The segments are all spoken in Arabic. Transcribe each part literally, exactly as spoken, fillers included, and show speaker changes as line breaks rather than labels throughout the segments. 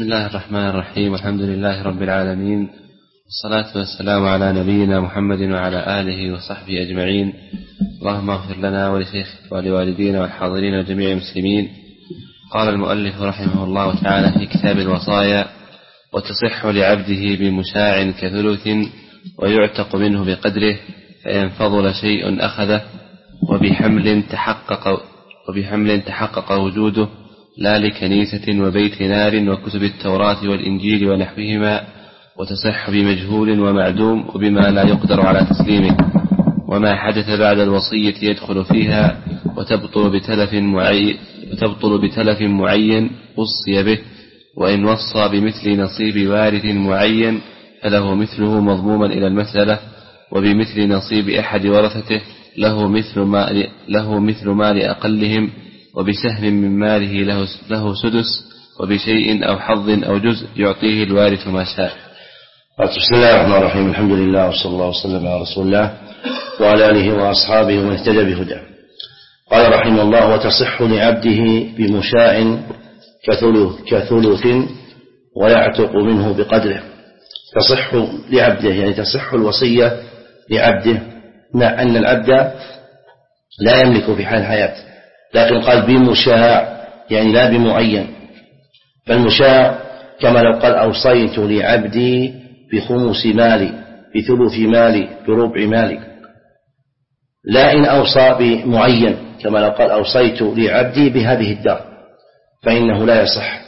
بسم الله الرحمن الرحيم. الحمد لله رب العالمين، والصلاة والسلام على نبينا محمد وعلى آله وصحبه أجمعين. اللهم اغفر لنا ولشيخ ولوالدينا والحاضرين وجميع المسلمين. قال المؤلف رحمه الله تعالى في كتاب الوصايا: وتصح لعبده بمشاع كثلث ويعتق منه بقدره، فإن فضل شيء أخذه، وبحمل تحقق, وبحمل تحقق وجوده، لا لكنيسة وبيت نار وكتب التوراة والإنجيل ونحوهما. وتصح بمجهول ومعدوم وبما لا يقدر على تسليمه، وما حدث بعد الوصية يدخل فيها، وتبطل بتلف معين, وتبطل بتلف معين وصي به. وإن وصى بمثل نصيب وارث معين فله مثله مضموما إلى المسألة، وبمثل نصيب أحد ورثته له مثل ما, له مثل ما لأقلهم، وبسهم من ماله له, له سدس، وبشيء أو حظ أو جزء يعطيه الوارث ما شاء.
بسم الله الرحمن الرحيم. الحمد لله وصلى الله وسلم على رسول الله وعلى آله وأصحابه ومن اهتدى بهداه. قال رحمه الله: وتصح لعبده بمشاع كثلث, كثلث ويعتق منه بقدره. تصح لعبده يعني تصح الوصية لعبده، مع أن العبد لا يملك في حال الحياة، لكن قال بمشاع يعني لا بمعين. فالمشاع كما لو قال: أوصيت لعبدي بخمس مالي، بثلث مالي، بربع مالي. لا إن أوصى بمعين كما لو قال: أوصيت لعبدي بهذه الدار، فإنه لا يصح.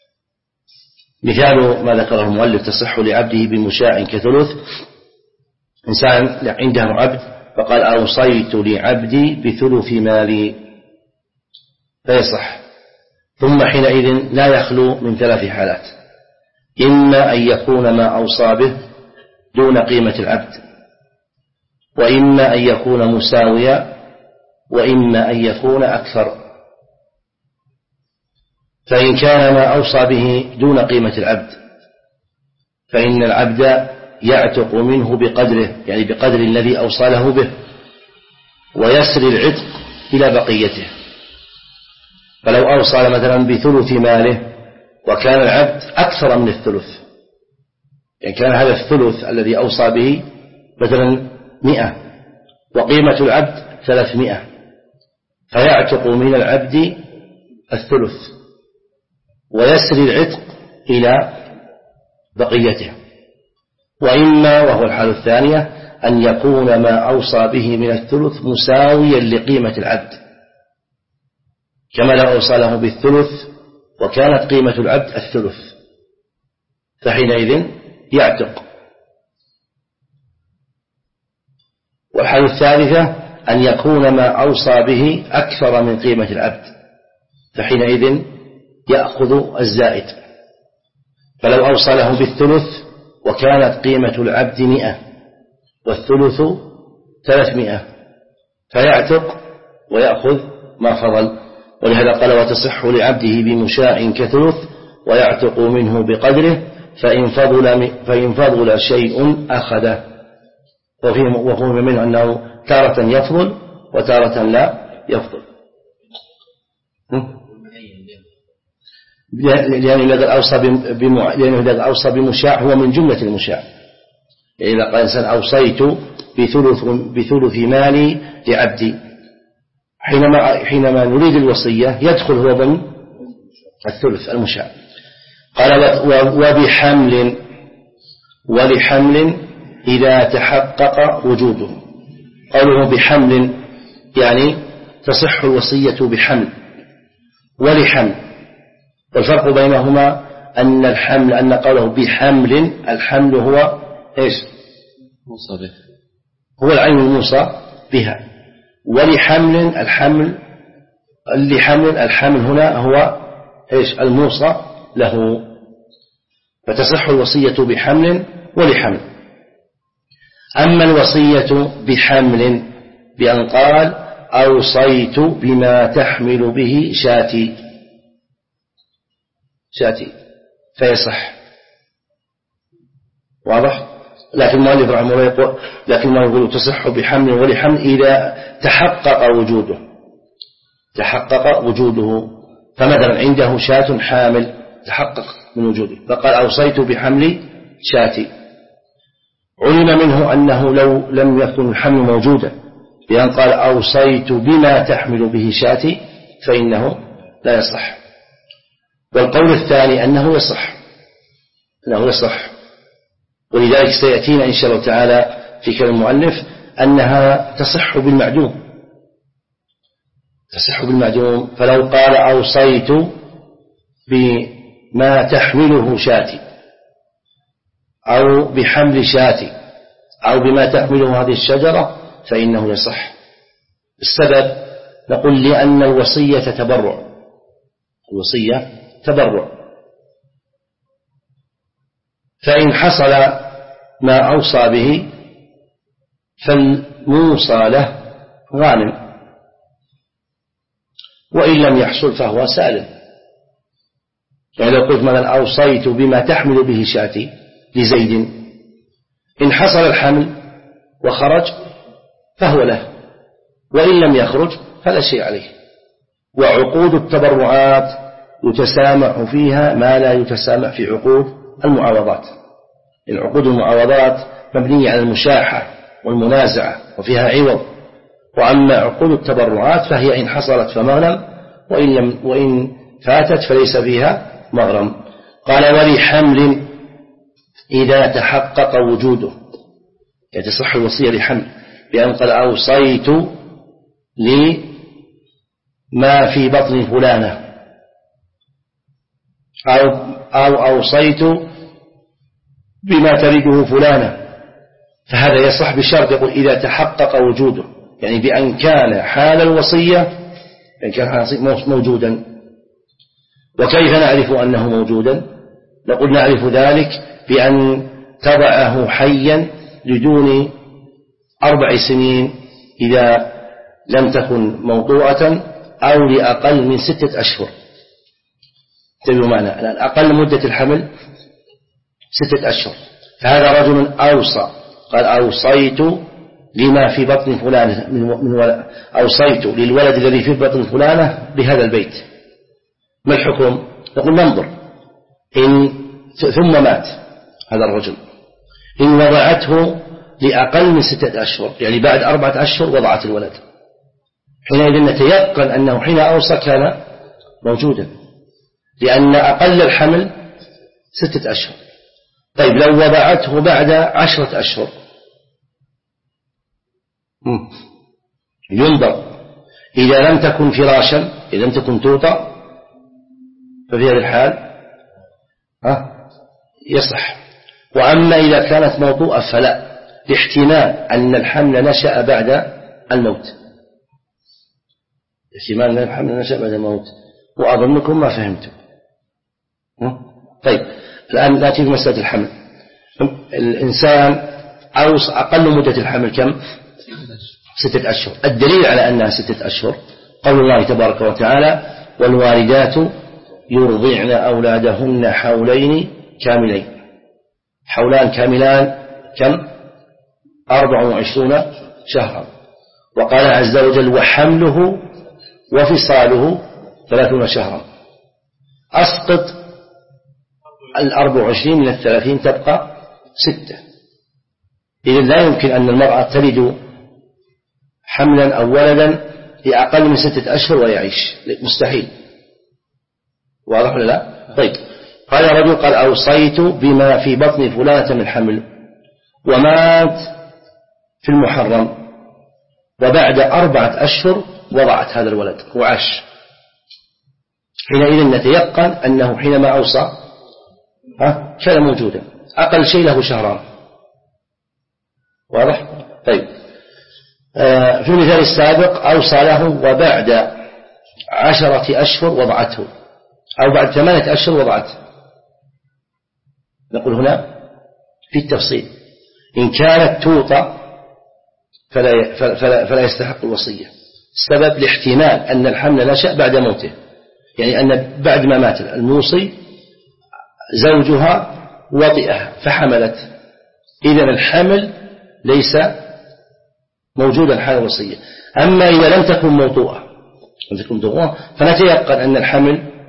مثال ما ذكره المؤلف: تصح لعبده بمشاع كثلث. إنسان عنده عبد فقال: أوصيت لعبدي بثلث مالي، فيصح. ثم حينئذ لا يخلو من ثلاث حالات: إما أن يكون ما أوصى به دون قيمة العبد، وإما أن يكون مساويا، وإما أن يكون أكثر. فإن كان ما أوصى به دون قيمة العبد فإن العبد يعتق منه بقدره، يعني بقدر الذي أوصى له به، ويسري العتق إلى بقيته. فلو أوصى مثلا بثلث ماله وكان العبد أكثر من الثلث، يعني كان هذا الثلث الذي أوصى به مثلا مئة وقيمة العبد ثلاثمائة، فيعتق من العبد الثلث ويسري العتق إلى بقيته. وإما، وهو الحالة الثانية، أن يكون ما أوصى به من الثلث مساويا لقيمة العبد، كما لو أوصى له بالثلث وكانت قيمة العبد الثلث، فحينئذ يعتق. والحالة الثالثة أن يكون ما أوصى به أكثر من قيمة العبد، فحينئذ يأخذ الزائد. فلو أوصى له بالثلث وكانت قيمة العبد مئة والثلث ثلاثمائة، فيعتق ويأخذ ما فضل. ولهذا قال: وتصح لعبده بمشاع كثلث ويعتق منه بقدره، فإن فضل, فإن فضل شيء أخذه. وهو منه أنه تارة يفضل وتارة لا يفضل، لأنه إذا أوصى لأنه أوصى بمشاع هو من جملة المشاع. إذا قال إنسان: أوصيت بثلث, بثلث مالي لعبدي، حينما, حينما نريد الوصية يدخل هو ضمن الثلث المشاع. قال: وبحمل ولحمل إذا تحقق وجوده. قوله بحمل يعني تصح الوصية بحمل ولحمل. والفرق بينهما أن الحمل أن قوله بحمل، الحمل هو إيش؟
موصى به،
هو العين الموصى بها. ولحمل الحمل لحمل الحمل هنا هو إيش؟ الموصى له. فتصح الوصية بحمل ولحمل. أما الوصية بحمل بأن قال: أوصيت بما تحمل به شاتي شاتي فيصح. واضح؟ لكن المؤلف رحمه الله يقول لكن ما يقول تصح بحمل ولحمل إذا تحقق وجوده تحقق وجوده فمثلا عنده شاة حامل تحقق من وجوده. فقال أوصيت بحمل شاتي، علم منه أنه لو لم يكن الحمل موجودا بأن قال أوصيت بما تحمل به شاتي فإنه لا يصح. والقول الثاني أنه يصح، أنه يصح، ولذلك سيأتينا إن شاء الله تعالى في كلام المؤلف أنها تصح بالمعدوم، تصح بالمعدوم. فلو قال أوصيت بما تحمله شاتي أو بحمل شاتي أو بما تحمله هذه الشجرة فإنه يصح. السبب نقول لأن الوصية تبرع، الوصية تبرع، فإن حصل ما أوصى به فالموصى له غانم، وإن لم يحصل فهو سالم. يعني لو قلت مثلا أوصيت بما تحمل به شاتي لزيد، إن حصل الحمل وخرج فهو له، وإن لم يخرج فلا شيء عليه. وعقود التبرعات يتسامح فيها ما لا يتسامح في عقود المعاوضات. العقود المعاوضات مبنية على المشاحة والمنازعة وفيها عوض، وأما عقود التبرعات فهي إن حصلت فمغنم، وإن, لم وإن فاتت فليس فيها مغرم. قال ولحمل إذا تحقق وجوده، يتصح الوصية لحمل بأن قال أوصيت لما في بطن فلانة أو, أو أوصيت بما تريده فلانة، فهذا يصح بشرط يقول إذا تحقق وجوده، يعني بأن كان حال الوصية بأن كان موجودا. وكيف نعرف أنه موجودا؟ نقول نعرف ذلك بأن تضعه حيا لدون أربع سنين إذا لم تكن موضوعة، أو لأقل من ستة أشهر. تبقى معنا الآن أقل مدة الحمل ستة أشهر، فهذا رجل أوصى قال أوصيت لما في بطن فلانة من ولد، أوصيت للولد الذي في بطن فلانة بهذا البيت، ما الحكم؟ نقول ننظر إن ثم مات هذا الرجل، إن وضعته لأقل من ستة أشهر يعني بعد أربعة أشهر وضعت الولد، حينئذ نتيقن أنه حين أوصى كان موجودا، لأن أقل الحمل ستة أشهر. طيب لو وضعته بعد عشرة أشهر ينظر، إذا لم تكن فراشا، إذا لم تكن توطى، ففي هذا الحال يصح. وأما إذا كانت موطوءة فلا، لاحتمال أن الحمل نشأ بعد الموت، احتمال أن الحمل نشأ بعد الموت، وأظنكم ما فهمتم. طيب الآن نأتي في مسألة الحمل. الإنسان أقل مدة الحمل كم؟ ستة أشهر. الدليل على أنها ستة أشهر قول الله تبارك وتعالى والوالدات يرضعن أولادهن حولين كاملين. حولان كاملان كم؟ أربع وعشرون شهرا. وقال عز وجل وحمله وفصاله ثلاثون شهرا. أسقط الأربع وعشرين من الثلاثين تبقى ستة. إذن لا يمكن أن المرأة تلد حملا أو ولدا لأقل من ستة أشهر ويعيش، مستحيل. واضح ولا لا؟ طيب قال رجل قال أوصيت بما في بطن فلانة من حمل ومات في المحرم، وبعد أربعة أشهر وضعت هذا الولد وعاش، حينئذ نتيقن أنه حينما أوصى ها كان موجودا، أقل شيء له شهران. واضح؟ طيب آه في المثال السابق أوصى له وبعد عشرة أشهر وضعته، أو بعد ثمانية أشهر وضعته. نقول هنا في التفصيل إن كانت توطى فلا, فلا, فلا يستحق الوصية. السبب الاحتمال أن الحمل نشأ بعد موته، يعني أن بعد ما مات الموصي زوجها وطئها فحملت، إذن الحمل ليس موجودا حال الوصية. أما إذا لم تكن موطوءة فنتيقن أن الحمل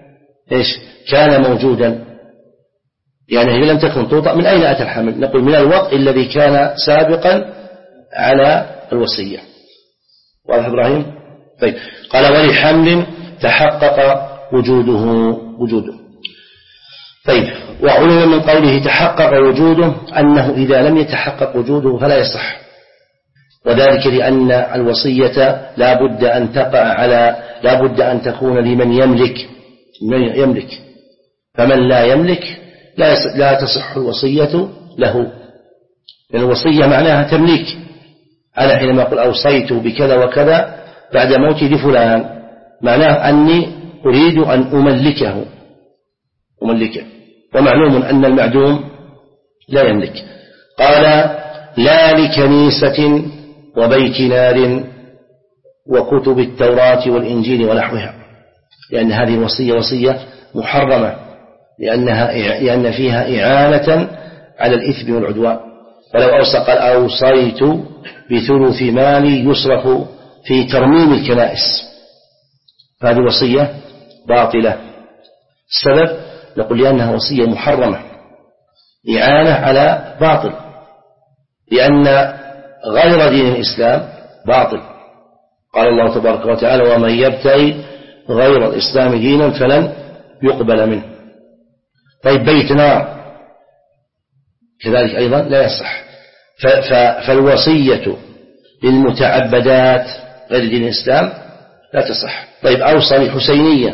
إيش كان موجودا، يعني هي لم تكن توطأ، من أين أتى الحمل؟ نقول من الوطء الذي كان سابقا على الوصية. واضح إبراهيم؟ طيب قال ولحمل تحقق وجوده وجوده طيب وعلم من قوله تحقق وجوده أنه إذا لم يتحقق وجوده فلا يصح، وذلك لأن الوصية لا بد أن تقع على لا بد أن تكون لمن يملك من يملك فمن لا يملك لا لا تصح الوصية له، لأن الوصية معناها تمليك. أنا حينما أقول أوصيت بكذا وكذا بعد موتي لفلان معناه أني أريد أن أملكه أملكه ومعلوم أن المعدوم لا يملك. قال لا لكنيسة وبيت نار وكتب التوراة والإنجيل ونحوها، لأن هذه الوصية وصية محرمة، لأنها لأن فيها إعانة على الإثم والعدوان. ولو أوصى قال أوصيت بثلث مالي يصرف في ترميم الكنائس، فهذه وصية باطلة. السبب نقول لأنها وصية محرمة، إعانة على باطل، لأن غير دين الإسلام باطل. قال الله تبارك وتعالى ومن يبتغي غير الإسلام دينا فلن يقبل منه. طيب بيت نار كذلك أيضا لا يصح. فالوصية للمتعبدات غير دين الإسلام لا تصح. طيب أوصى لحسينية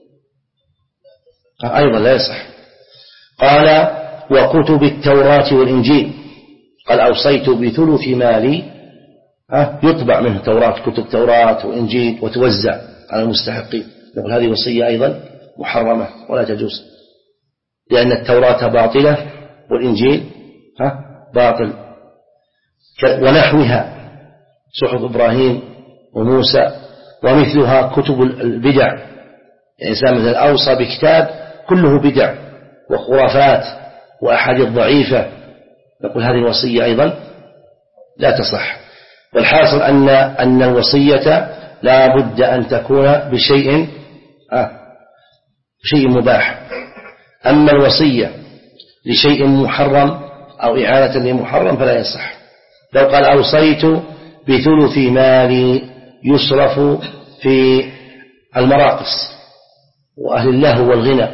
أيضا لا يصح. قال وكتب التوراة والإنجيل، قال أوصيت بثلث مالي يطبع منه توراة كتب توراة وإنجيل وتوزع على المستحقين، نقول هذه وصية أيضا محرمة ولا تجوز، لأن التوراة باطلة والإنجيل باطل. ونحوها صحف إبراهيم وموسى ومثلها كتب البدع، يعني إنسان مثلا أوصى بكتاب كله بدع وخرافات وأحاديث ضعيفة، نقول هذه الوصية أيضا لا تصح. والحاصل أن أن الوصية لا بد أن تكون بشيء آه شيء مباح. أما الوصية لشيء محرم أو إعانة لمحرم فلا يصح. لو قال أوصيت بثلث مالي يصرف في المراقص وأهل اللهو والغنى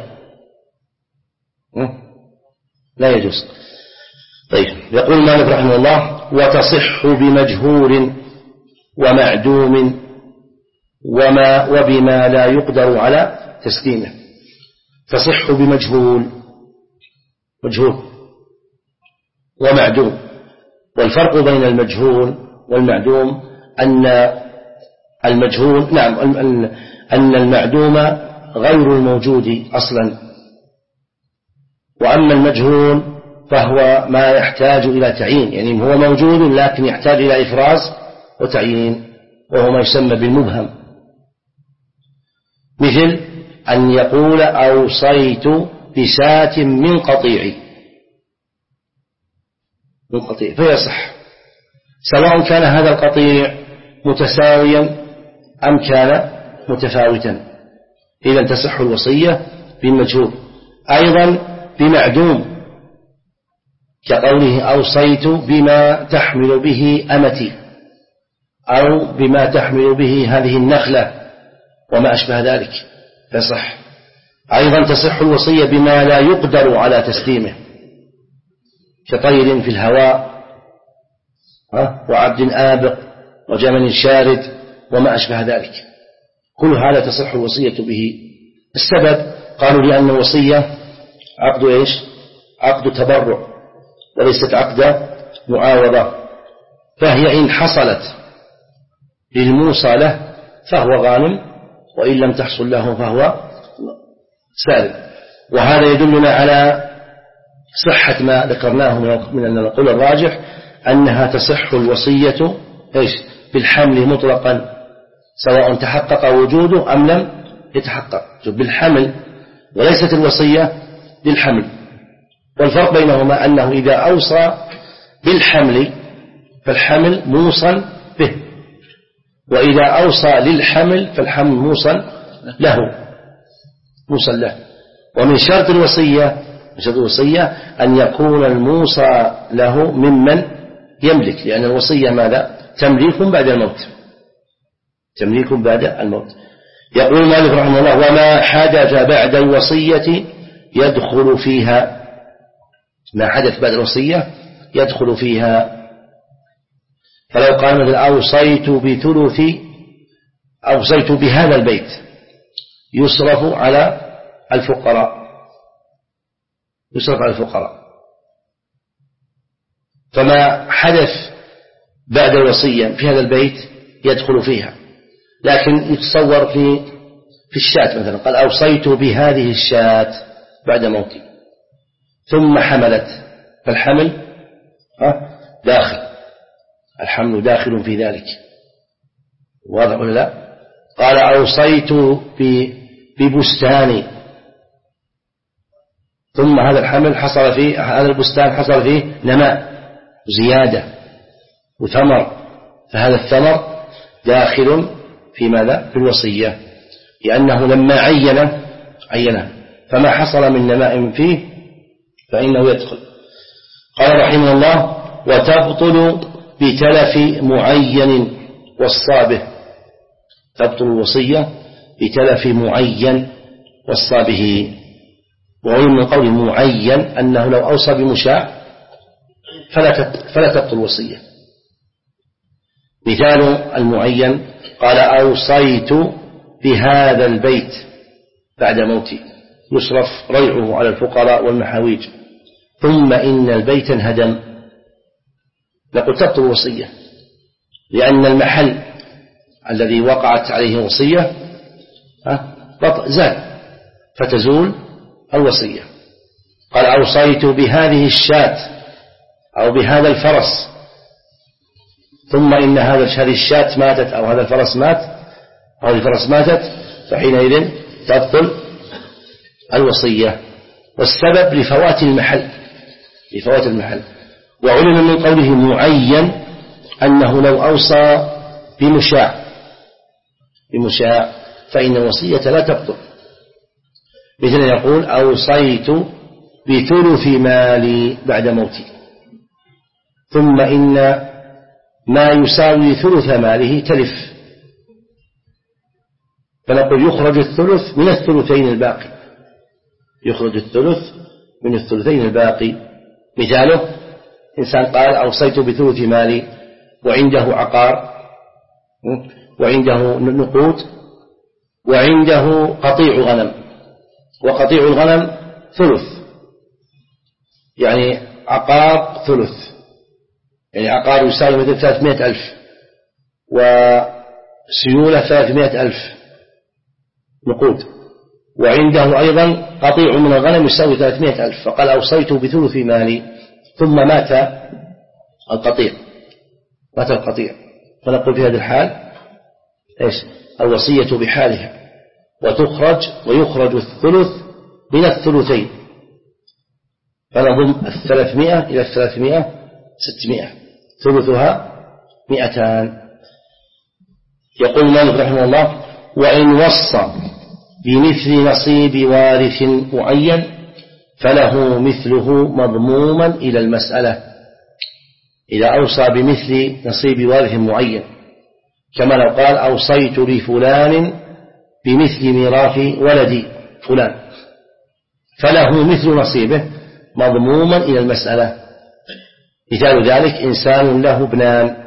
لا يجوز. طيب يقول مالك رحمه الله وتصح بمجهول ومعدوم وما وبما لا يقدر على تسليمه. تصح بمجهول مجهول ومعدوم، والفرق بين المجهول والمعدوم أن المجهول نعم أن المعدوم غير الموجود أصلا، وأما المجهول فهو ما يحتاج إلى تعيين، يعني هو موجود لكن يحتاج إلى إفراز وتعيين، وهو ما يسمى بالمبهم. مثل أن يقول أوصيت بشاة من قطيع من قطيع فيصح، سواء كان هذا القطيع متساويا أم كان متفاوتا، إذا تصح الوصية بالمجهول. أيضا بمعدوم كقوله أوصيت بما تحمل به أمتي، أو بما تحمل به هذه النخلة وما أشبه ذلك فصح. أيضا تصح الوصية بما لا يقدر على تسليمه كطير في الهواء وعبد آبق وجمل شارد وما أشبه ذلك، كل هذا تصح الوصية به. السبب قالوا لأن الوصية عقد إيش؟ عقد تبرع وليست عقد معاوضة، فهي إن حصلت للموصى له فهو غانم، وإن لم تحصل له فهو سالم. وهذا يدلنا على صحة ما ذكرناه من أن نقول الراجح أنها تصح الوصية إيش؟ بالحمل مطلقا، سواء تحقق وجوده أم لم يتحقق، بالحمل، وليست الوصية بالحمل. والفرق بينهما أنه إذا أوصى بالحمل فالحمل موصى به، وإذا أوصى للحمل فالحمل موصى له. مصلى. ومن شرط الوصية من شرط الوصية أن يكون الموصى له ممن يملك، لأن الوصية ماذا؟ تمليك بعد الموت، تمليك بعد الموت. يقول مالك رحمه الله: وما حدث بعد الوصية يدخل فيها، ما حدث بعد الوصية يدخل فيها. فلو قال مثلا: أوصيت بثلث أوصيت بهذا البيت يصرف على الفقراء، يصرف على الفقراء، فما حدث بعد الوصية في هذا البيت يدخل فيها. لكن يتصور في في الشاة مثلا، قال: أوصيت بهذه الشاة بعد موتي ثم حملت، فالحمل داخل، الحمل داخل في ذلك، واضح ولا لا؟ قال: أوصيت ببستاني، ثم هذا الحمل حصل فيه، هذا البستان حصل فيه نماء زيادة وثمر، فهذا الثمر داخل في ماذا؟ في الوصية، لأنه لما عينه عينه فما حصل من نماء فيه فإنه يدخل. قال رحمه الله: وتبطل بتلف معين والصابه، تبطل الوصية بتلف معين والصابه. وعلم من قول معين أنه لو أوصى بمشاع فلا فلا تبطل الوصية. مثال المعين: قال: أوصيت بهذا البيت بعد موتي يصرف ريعه على الفقراء والمحاويج، ثم إن البيت انهدم، نقول تبطل الوصية، لأن المحل الذي وقعت عليه الوصية زال فتزول الوصية. قال: أوصيت بهذه الشاة أو بهذا الفرس، ثم إن هذه الشاة ماتت أو هذا الفرس مات أو هذه الفرس ماتت، فحينئذ تبطل الوصية. والسبب لفوات المحل، لفوات المحل. وعلم من قوله معين أنه لو أوصى بمشاع بمشاع فإن الوصية لا تبطل. مثل يقول: أوصيت بثلث مالي بعد موتي، ثم إن ما يساوي ثلث ماله تلف، فنقول يخرج الثلث من الثلثين الباقي، يخرج الثلث من الثلثين الباقي. مثاله: إنسان قال: أوصيت بثلث مالي، وعنده عقار وعنده نقود وعنده قطيع غنم، وقطيع الغنم ثلث، يعني عقار ثلث، يعني عقار يساوي مثل ثلاثمائة ألف وسيولة ثلاثمائة ألف نقود، وعنده أيضا قطيع من الغنم يساوي ثلاثمائة ألف، فقال: أوصيت بثلث مالي، ثم مات القطيع مات القطيع فنقول في هذه الحال إيش؟ الوصية بحالها، وتخرج ويخرج الثلث من الثلثين، فنضم الثلاثمائة إلى الثلاثمائة ستمائة، ثلثها مئتان. يقول مالك رحمه الله: وإن وصى بمثل نصيب وارث معين فله مثله مضموما إلى المسألة، إذا أوصى بمثل نصيب وارث معين، كما لو قال: أوصيت لفلان بمثل ميراث ولدي فلان، فله مثل نصيبه مضموما إلى المسألة. مثال ذلك: إنسان له ابنان،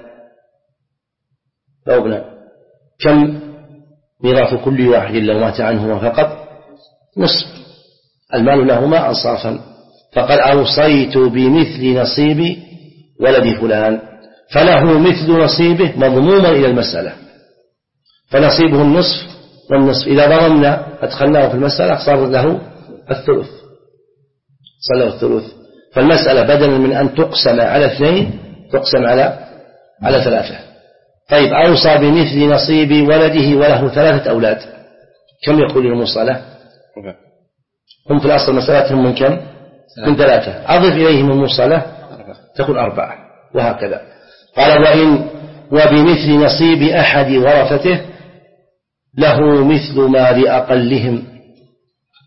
له ابنان، كم ميراث كل واحد لو مات عنهما فقط؟ نصف، المال لهما أنصافا، فقال: أوصيت بمثل نصيب ولد فلان، فله مثل نصيبه مضموما إلى المسألة، فنصيبه النصف والنصف، إذا ضممنا أدخلناه في المسألة صار له الثلث، صار له الثلث. فالمسألة بدلا من أن تقسم على اثنين تقسم على على ثلاثة. طيب، أوصى بمثل نصيب ولده وله ثلاثة أولاد، كم يقول الموصى له؟ هم في الأصل مسألتهم من كم؟ من ثلاثة، أضف إليهم الموصى له تكون أربعة، وهكذا. قال: وإن وبمثل نصيب أحد ورثته له مثل ما لأقلهم،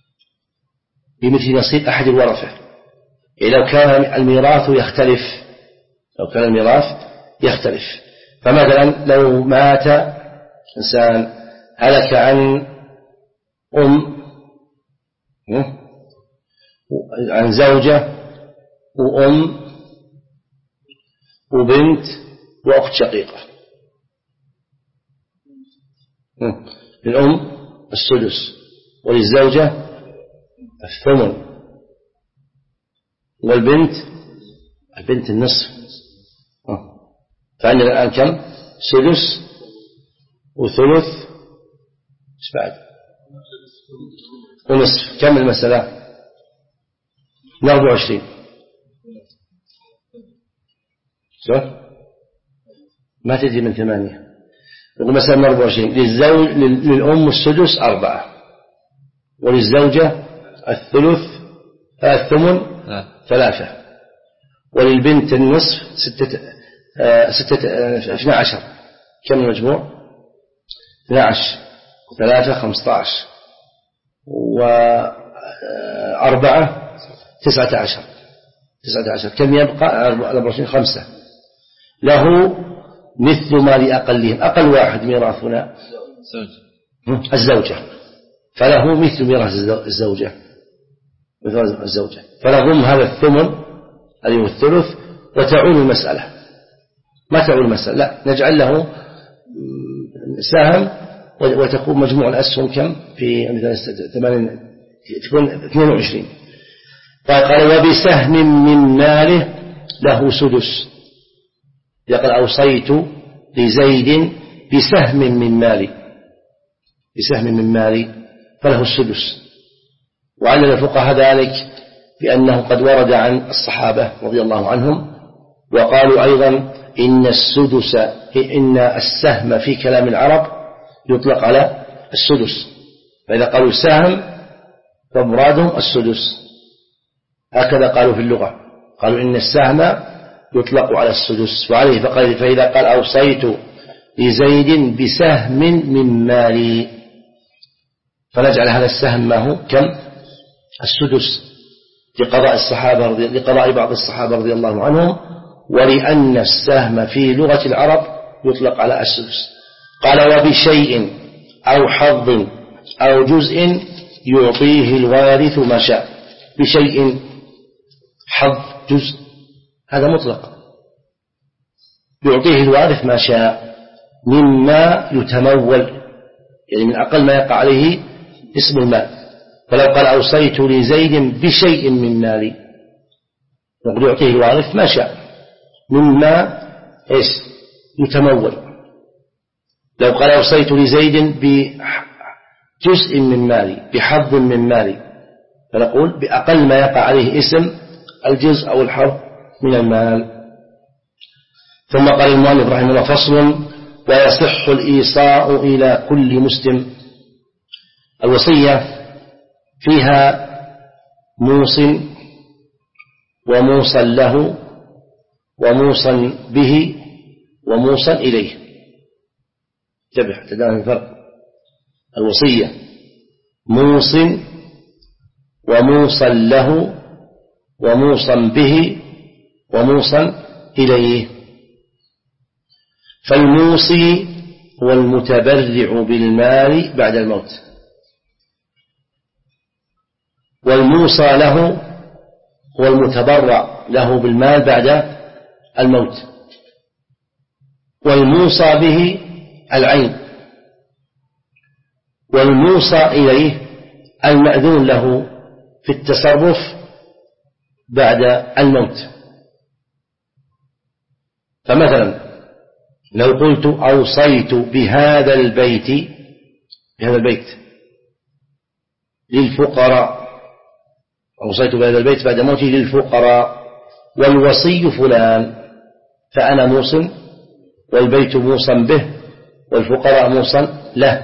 بمثل نصيب أحد الورثة. يعني لو كان الميراث يختلف لو كان الميراث يختلف فمثلا لو مات إنسان هلك عن أم عن زوجة وأم وبنت وأخت شقيقة. للأم السدس وللزوجة الثمن والبنت البنت النصف. فعندنا الآن كم؟ سدس وثلث ايش بعد ونصف. كم المسألة؟ أربعة وعشرين. صح؟ ما تجي من ثمانية. يقول مثلا أربعة وعشرين. للزوج للأم السدس أربعة وللزوجة الثلث الثمن ثلاثة وللبنت النصف ستة ستة اثنا عشر. كم المجموع؟ اثنا عشر وثلاثة خمسة عشر وأربعة تسعة عشر. تسعة عشر. كم يبقى؟ أربعة وعشرين. خمسة. له مثل ما لأقلهم. أقل واحد ميراثنا الزوجة فله مثل ميراث الزوجة مثل الزوجة فلهم هذا الثمن الذي هو الثلث. وتعول المسألة ما تعول المسألة لا نجعل له سهم وتكون مجموع الأسهم كم في ثمانين تكون اثنين وعشرين. قال وبسهم من ماله له سدس. يقول أوصيت لزيد بسهم من مالي بسهم من مالي فله السدس. وعلل الفقهاء ذلك بأنه قد ورد عن الصحابة رضي الله عنهم وقالوا أيضا إن السدس إن السهم في كلام العرب يطلق على السدس. فإذا قالوا سهم فمرادهم السدس. هكذا قالوا في اللغة قالوا إن السهم يطلق على السدس. وعليه فقال فإذا قال أوصيت لزيد بسهم من مالي فنجعل هذا السهم ما هو كم؟ السدس لقضاء الصحابة لقضاء بعض الصحابة رضي الله عنهم ولأن السهم في لغة العرب يطلق على السدس. قال وبشيء أو حظ أو جزء يعطيه الوارث ما شاء. بشيء حظ جزء هذا مطلق يعطيه الوارث ما شاء مما يتمول يعني من أقل ما يقع عليه اسم المال. فلو قال أوصيت لزيد بشيء من مالي نقول يعطيه الوارث ما شاء مما إيش يتمول. لو قال أوصيت لزيد بجزء من مالي بحظ من مالي فنقول بأقل ما يقع عليه اسم الجزء أو الحظ من المال. ثم قال المؤلف رحمه الله فصل ويصح الإيصاء إلى كل مسلم. الوصية فيها موص وموصى له وموصى به وموصى إليه. انتبه تدعم الفرق. الوصية موص وموصى له وموصى به وموصى إليه. فالموصي هو المتبرع بالمال بعد الموت والموصى له هو المتبرع له بالمال بعد الموت والموصى به العين والموصى إليه المأذون له في التصرف بعد الموت. فمثلا لو قلت أوصيت بهذا البيت بهذا البيت للفقراء أوصيت بهذا البيت بعد موته للفقراء والوصي فلان فأنا موص والبيت موصى به والفقراء موصى له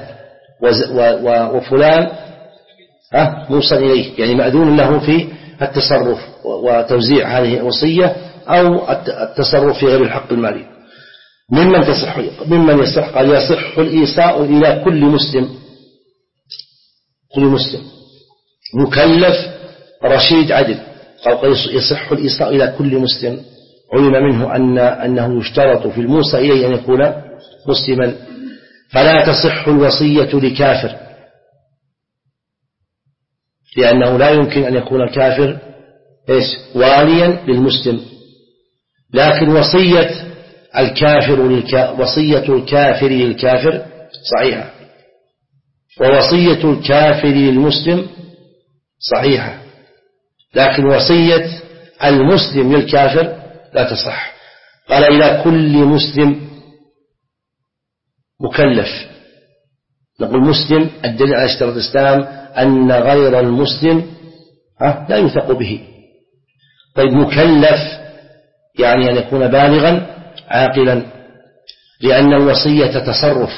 وفلان موصى إليه يعني مأذون له في التصرف وتوزيع هذه الوصية أو التصرف في غير الحق المالي. ممن تصح ممن يصح قال يصح الإيصاء إلى كل مسلم كل مسلم مكلف رشيد عدل، قال يصح الإيصاء إلى كل مسلم، علم منه أن أنه يشترط في الموصى إليه أن يكون مسلما. فلا تصح الوصية لكافر، لأنه لا يمكن أن يكون الكافر إيش واليا للمسلم. لكن وصية الكافر للكا... وصية الكافر للكافر صحيحة، ووصية الكافر للمسلم صحيحة، لكن وصية المسلم للكافر لا تصح. قال إلى كل مسلم مكلف، نقول مسلم الدليل على اشتراط الإسلام أن غير المسلم لا يوثق به. طيب مكلف يعني أن يكون بالغا عاقلا، لأن الوصية تصرف،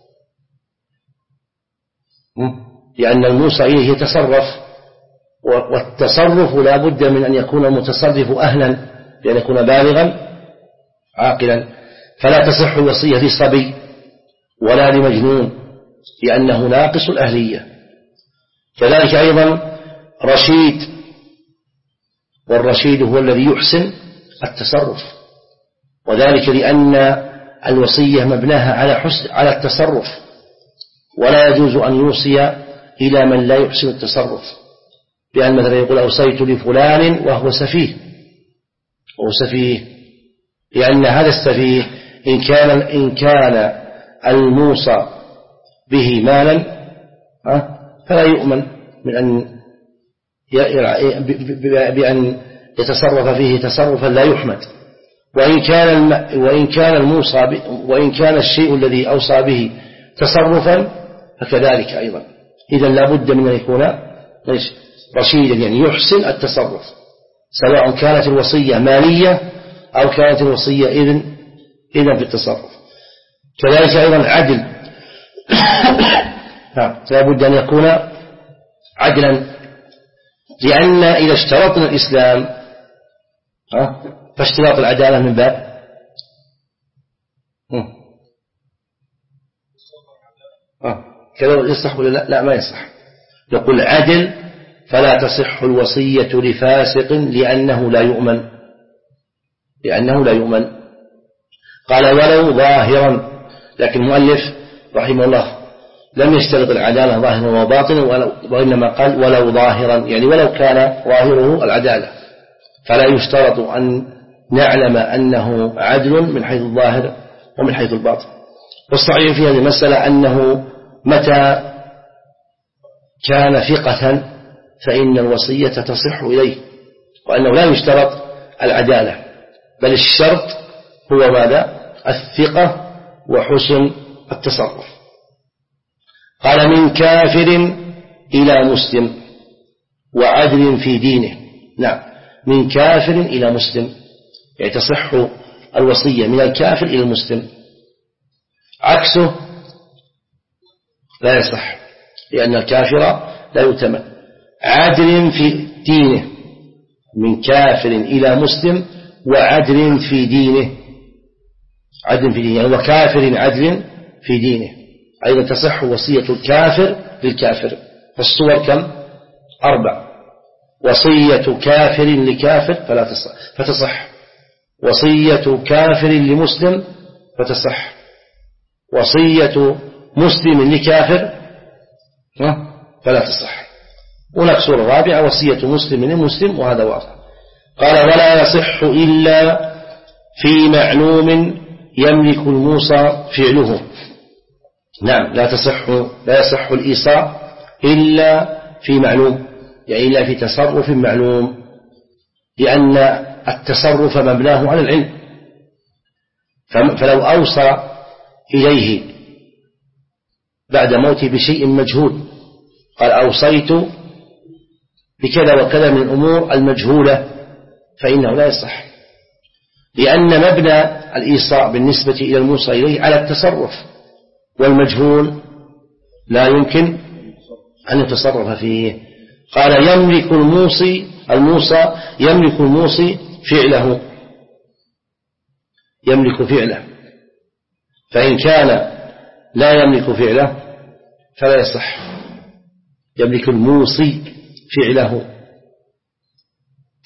لأن الموصى إليه يتصرف، والتصرف لا بد من أن يكون المتصرف أهلا بأن يكون بالغا عاقلا. فلا تصح الوصية لصبي ولا لمجنون لأنه ناقص الأهلية. كذلك أيضا رشيد، والرشيد هو الذي يحسن التصرف، وذلك لأن الوصية مبناها على حسن على التصرف، ولا يجوز أن يوصي إلى من لا يحسن التصرف، بأن مثلا يقول أوصيت لفلان وهو سفيه، وهو سفيه لأن هذا السفيه إن كان إن كان الموصى به مالا فلا يؤمن من أن بأن يتصرف فيه تصرفا لا يحمد. وإن كان وإن كان الموصى وإن كان الشيء الذي أوصى به تصرفا فكذلك أيضا. إذا لا بد من أن يكون رشيدا، يعني يحسن التصرف، سواء كانت الوصية مالية أو كانت الوصية إذن إذن في التصرف. كذلك أيضا عدل، لا بد أن يكون عدلا، لأن إذا اشترطنا الإسلام فاشتراط العدالة من باب كذا يصح ولا لا؟ لا ما يصح. يقول عدل فلا تصح الوصية لفاسق لأنه لا يؤمن، لأنه لا يؤمن. قال ولو ظاهرا، لكن المؤلف رحمه الله لم يشترط العدالة ظاهرا وباطنا، وإنما قال ولو ظاهرا، يعني ولو كان ظاهره العدالة، فلا يشترط أن نعلم أنه عدل من حيث الظاهر ومن حيث الباطن. والصحيح في هذه المسألة أنه متى كان ثقة فإن الوصية تصح إليه، وأنه لا يشترط العدالة، بل الشرط هو ماذا؟ الثقة وحسن التصرف. قال من كافر إلى مسلم وعدل في دينه. نعم، من كافر إلى مسلم، يعني تصح الوصية من الكافر إلى المسلم، عكسه لا يصح لأن الكافر لا يؤتمن. عدل في دينه، من كافر إلى مسلم وعدل في دينه، عدل في دينه يعني وكافر عدل في دينه، أيضا تصح وصية الكافر للكافر. فالصور كم؟ أربع. وصية كافر لكافر فلا تصح فتصح، وصية كافر لمسلم فتصح، وصية مسلم لكافر فلا تصح. هناك صورة رابعة وصية مسلم لمسلم، وهذا واضح. قال ولا يصح إلا في معلوم يملك الموصى فعله. نعم، لا تصح لا يصح الإيصاء إلا في معلوم، يعني إلا في تصرف معلوم، لأن التصرف مبناه على العلم. فلو أوصى إليه بعد موته بشيء مجهول، قال أوصيت بكذا وكذا من الأمور المجهولة، فإنه لا يصح، لأن مبنى الإيصاء بالنسبة إلى الموصى إليه على التصرف، والمجهول لا يمكن أن يتصرف فيه. قال يملك الموصي الموصى يملك الموصي فعله، يملك فعله، فإن كان لا يملك فعله فلا يصح. يملك الموصي فعله،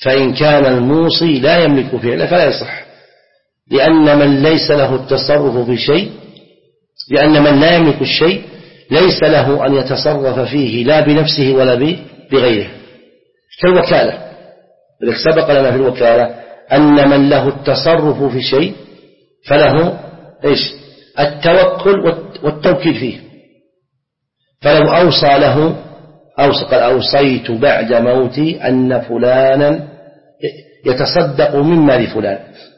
فإن كان الموصي لا يملك فعله فلا يصح، لأن من ليس له التصرف في شيء لأن من لا يملك الشيء ليس له أن يتصرف فيه لا بنفسه ولا بغيره، كالوكالة. لذلك سبق لنا في الوكالة أن من له التصرف في شيء فله إيش؟ التوكل والتوكيل فيه. فلو أوصى له أوصى قال أوصيت بعد موتي أن فلانا يتصدق من مال فلان،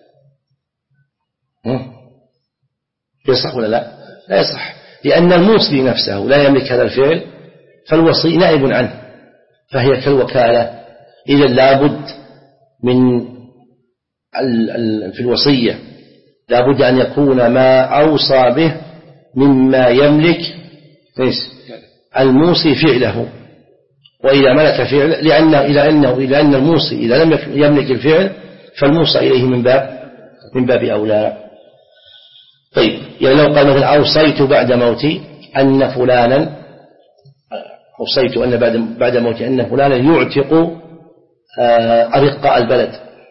يصح ولا لا؟ لا يصح، لأن الموصي نفسه لا يملك هذا الفعل، فالوصي نائب عنه، فهي كالوكالة. إذا لابد من في الوصية لابد أن يكون ما أوصى به مما يملك الموصي فعله. وإذا ملك فعل لأن إلى أنه إلى أن الموصي إذا لم يملك الفعل فالموصى إليه من باب من باب أولى. طيب، يعني لو قال مثلا أوصيت بعد موتي أن فلانا أوصيت أن بعد بعد موتي أن فلانا يعتق أرقاء البلد،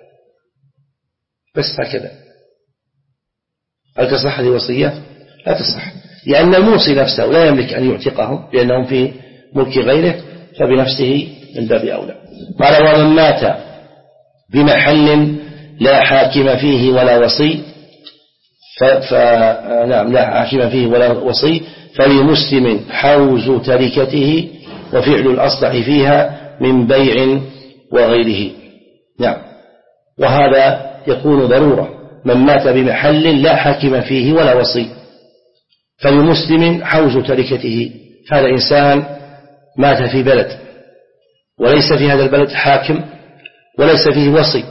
بس هكذا، هل تصح هذه الوصية؟ لا تصح، لأن الموصي نفسه لا يملك أن يعتقهم لأنهم في ملك غيره، فبنفسه من باب أولى. قال ومن مات بمحل لا حاكم فيه ولا وصي ف... ف... نعم لا حاكم فيه ولا وصي فلمسلم حوز تركته وفعل الأصلح فيها من بيع وغيره. نعم، وهذا يكون ضرورة. من مات بمحل لا حاكم فيه ولا وصي فلمسلم حوز تركته، هذا إنسان مات في بلد وليس في هذا البلد حاكم وليس فيه وصي،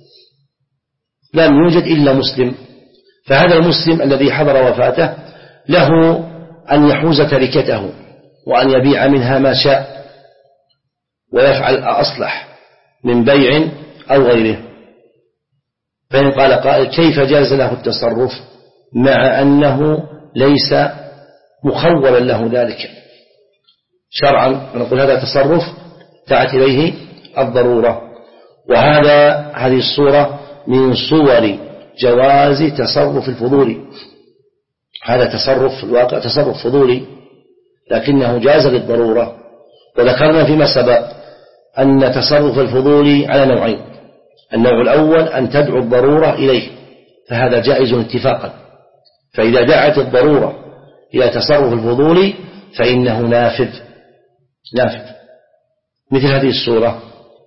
لم يوجد إلا مسلم، فهذا المسلم الذي حضر وفاته له أن يحوز تركته وأن يبيع منها ما شاء ويفعل أصلح من بيع أو غيره. فإن قال قائل كيف جاز له التصرف مع أنه ليس مخولا له ذلك شرعا؟ نقول هذا تصرف دعت إليه الضرورة، وهذا هذه الصورة من صور جواز تصرف الفضولي. هذا تصرف في الواقع تصرف فضولي لكنه جاز للضرورة. وذكرنا فيما سبق أن تصرف الفضولي على نوعين: النوع الأول أن تدعو الضرورة إليه، فهذا جائز اتفاقا، فإذا دعت الضرورة إلى تصرف الفضولي فإنه نافذ نافذ مثل هذه الصورة: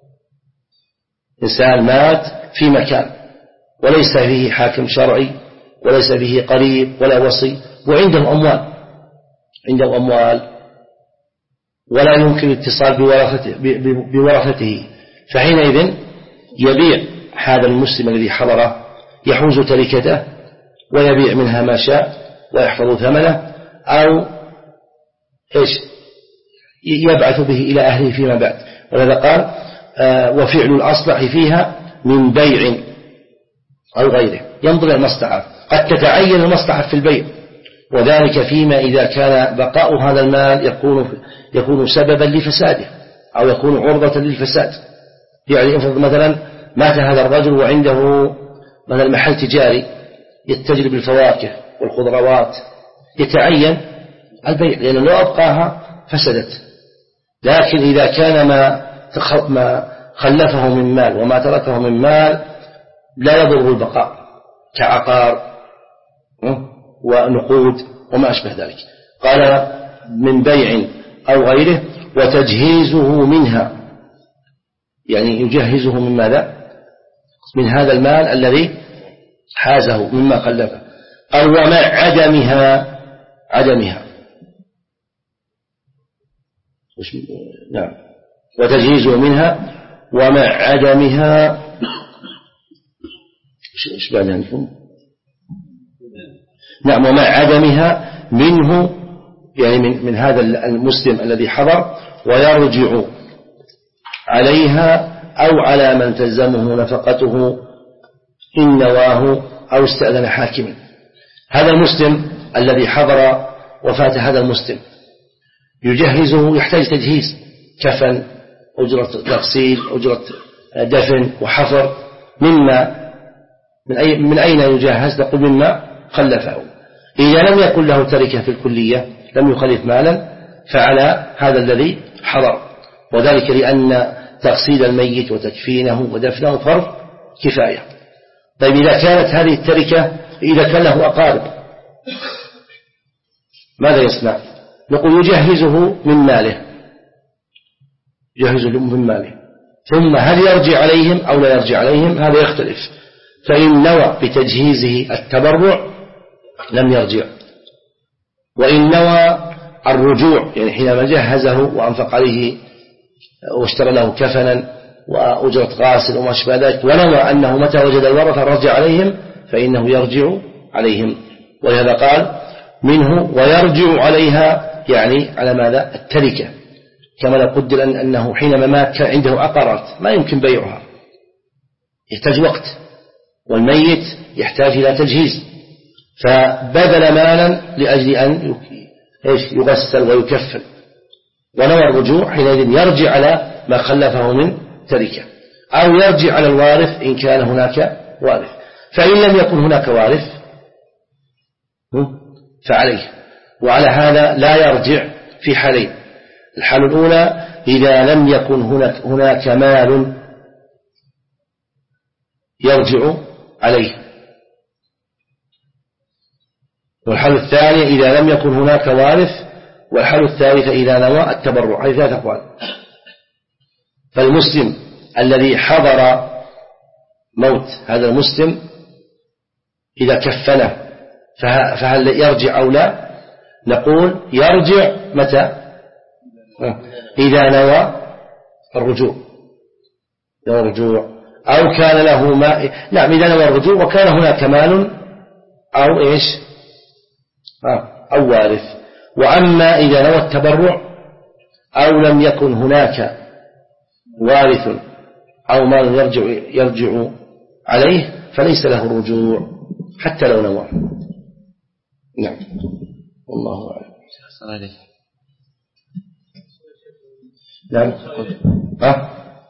إنسان مات في مكان وليس فيه حاكم شرعي وليس فيه قريب ولا وصي وعنده أموال عنده أموال ولا يمكن الاتصال بورثته, بورثته فحينئذ يبيع هذا المسلم الذي حضره، يحوز تركته ويبيع منها ما شاء ويحفظ ثمنه، أو إيش يبعث به إلى أهله فيما بعد. ولذا قال آه وفعل الأصلح فيها من بيع أو غيره، ينظر إلى المصلحة، قد تتعين المصلحة في البيع، وذلك فيما إذا كان بقاء هذا المال يكون يكون سببا لفساده أو يكون عرضة للفساد. يعني افرض مثلا مات هذا الرجل وعنده مثلا محل تجاري يتجر بالفواكه والخضروات، يتعين البيع لأنه لو أبقاها فسدت. لكن إذا كان ما ما خلفه من مال وما تركه من مال لا يضر البقاء كعقار ونقود وما أشبه ذلك، قال من بيع أو غيره وتجهيزه منها، يعني يجهزه من ماذا؟ من هذا المال الذي حازه مما خلفه. قال ومع عدمها عدمها نعم وتجهيزه منها ومع عدمها ايش بعد عندكم؟ نعم ومع عدمها منه، يعني من, من هذا المسلم الذي حضر، ويرجع عليها أو على من تلزمه نفقته إن نواه أو استأذن حاكما. هذا المسلم الذي حضر وفاة هذا المسلم يجهزه، يحتاج تجهيز، كفن، أجرة تغسيل، أجرة دفن وحفر مما من, أي من أين يجهز؟ نقول مما خلفه. إذا لم يكن له تركة في الكلية لم يخلف مالا فعلى هذا الذي حضر، وذلك لأن تغسيل الميت وتكفينه ودفنه فرض كفاية. طيب إذا كانت هذه التركة إذا كان له أقارب ماذا يصنع؟ نقول يجهزه من ماله، يجهزه من ماله، ثم هل يرجع عليهم أو لا يرجع عليهم هذا يختلف. فإن نوى بتجهيزه التبرع لم يرجع، وإن نوى الرجوع يعني حينما جهزه وأنفق عليه واشترى له كفنا وأجرة غاسل وما شابه ذلك ونوى أنه متى وجد الورثة رجع عليهم فإنه يرجع عليهم. ولهذا قال منه ويرجع عليها يعني على ماذا؟ التركة، كما لو قدر أنه حينما مات كان عنده عقارات ما يمكن بيعها، يحتاج وقت، والميت يحتاج إلى تجهيز، فبذل مالا لأجل أن يغسل ويكفل، ونوى الرجوع حينئذ يرجع على ما خلفه من تركة، أو يرجع على الوارث إن كان هناك وارث. فإن لم يكن هناك وارث فعليه، وعلى هذا لا يرجع في حالين. الحالة الأولى إذا لم يكن هناك, هناك مال يرجع عليه، والحالة الثانية إذا لم يكن هناك وارث، والحالة الثالثة إذا نوى التبرع. هذه ثلاث أقوال. فالمسلم الذي حضر موت هذا المسلم إذا كفنه فهل يرجع أو لا؟ نقول يرجع متى؟ إذا نوى الرجوع، نوى الرجوع أو كان له ماء. نعم إذا نوى الرجوع وكان هناك مال أو إيش أو وارث. وأما إذا نوى التبرع أو لم يكن هناك وارث أو مال يرجع, يرجع عليه فليس له الرجوع حتى لو نوى. نعم والله أعلم. نعم ها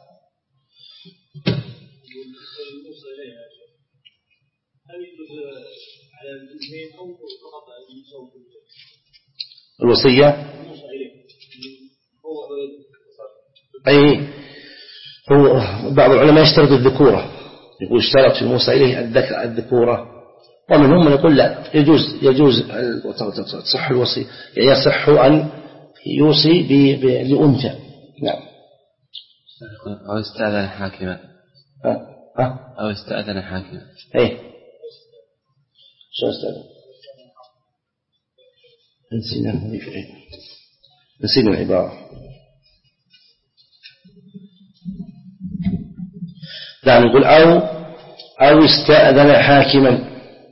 الوصية أي هو بعض العلماء يشترط الذكورة، يقول اشترط في الموصى إليه الذكورة، ومنهم من يقول لا يجوز يجوز تصح الوصية، يعني يصح أن يوصي لأنثى. نعم.
أو استأذن حاكما
ها ها
أو استأذن حاكما.
إيه شو استأذن؟ نسينا نسينا العبارة. لا نقول أو أو استأذن حاكما،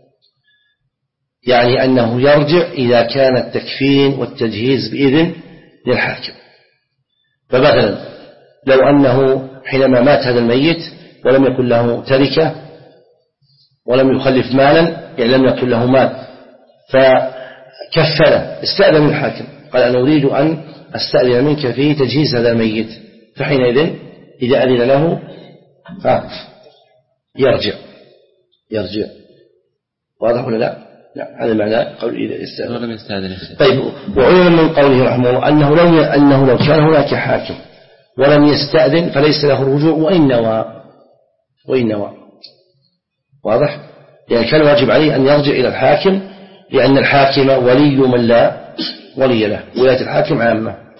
يعني أنه يرجع إذا كان التكفين والتجهيز بإذن للحاكم. فمثلا لو أنه حينما مات هذا الميت ولم يكن له تركة ولم يخلف مالا، يعني لم يكن له مال، فكفله استأذن الحاكم قال أنا أريد أن أستأذن منك في تجهيز هذا الميت، فحينئذ إذا أذن له يرجع يرجع. واضح ولا لا؟ لا هذا معنى قول إذا استأذن
ولم يستأذن.
طيب وعلم من قوله رحمه الله أنه لو أنه لو كان هناك حاكم ولم يستأذن فليس له الرجوع وإن نوى وإن نوى. واضح؟ يعني كان واجب عليه أن يرجع إلى الحاكم، لأن الحاكم ولي من لا ولي له، ولاية الحاكم عامة.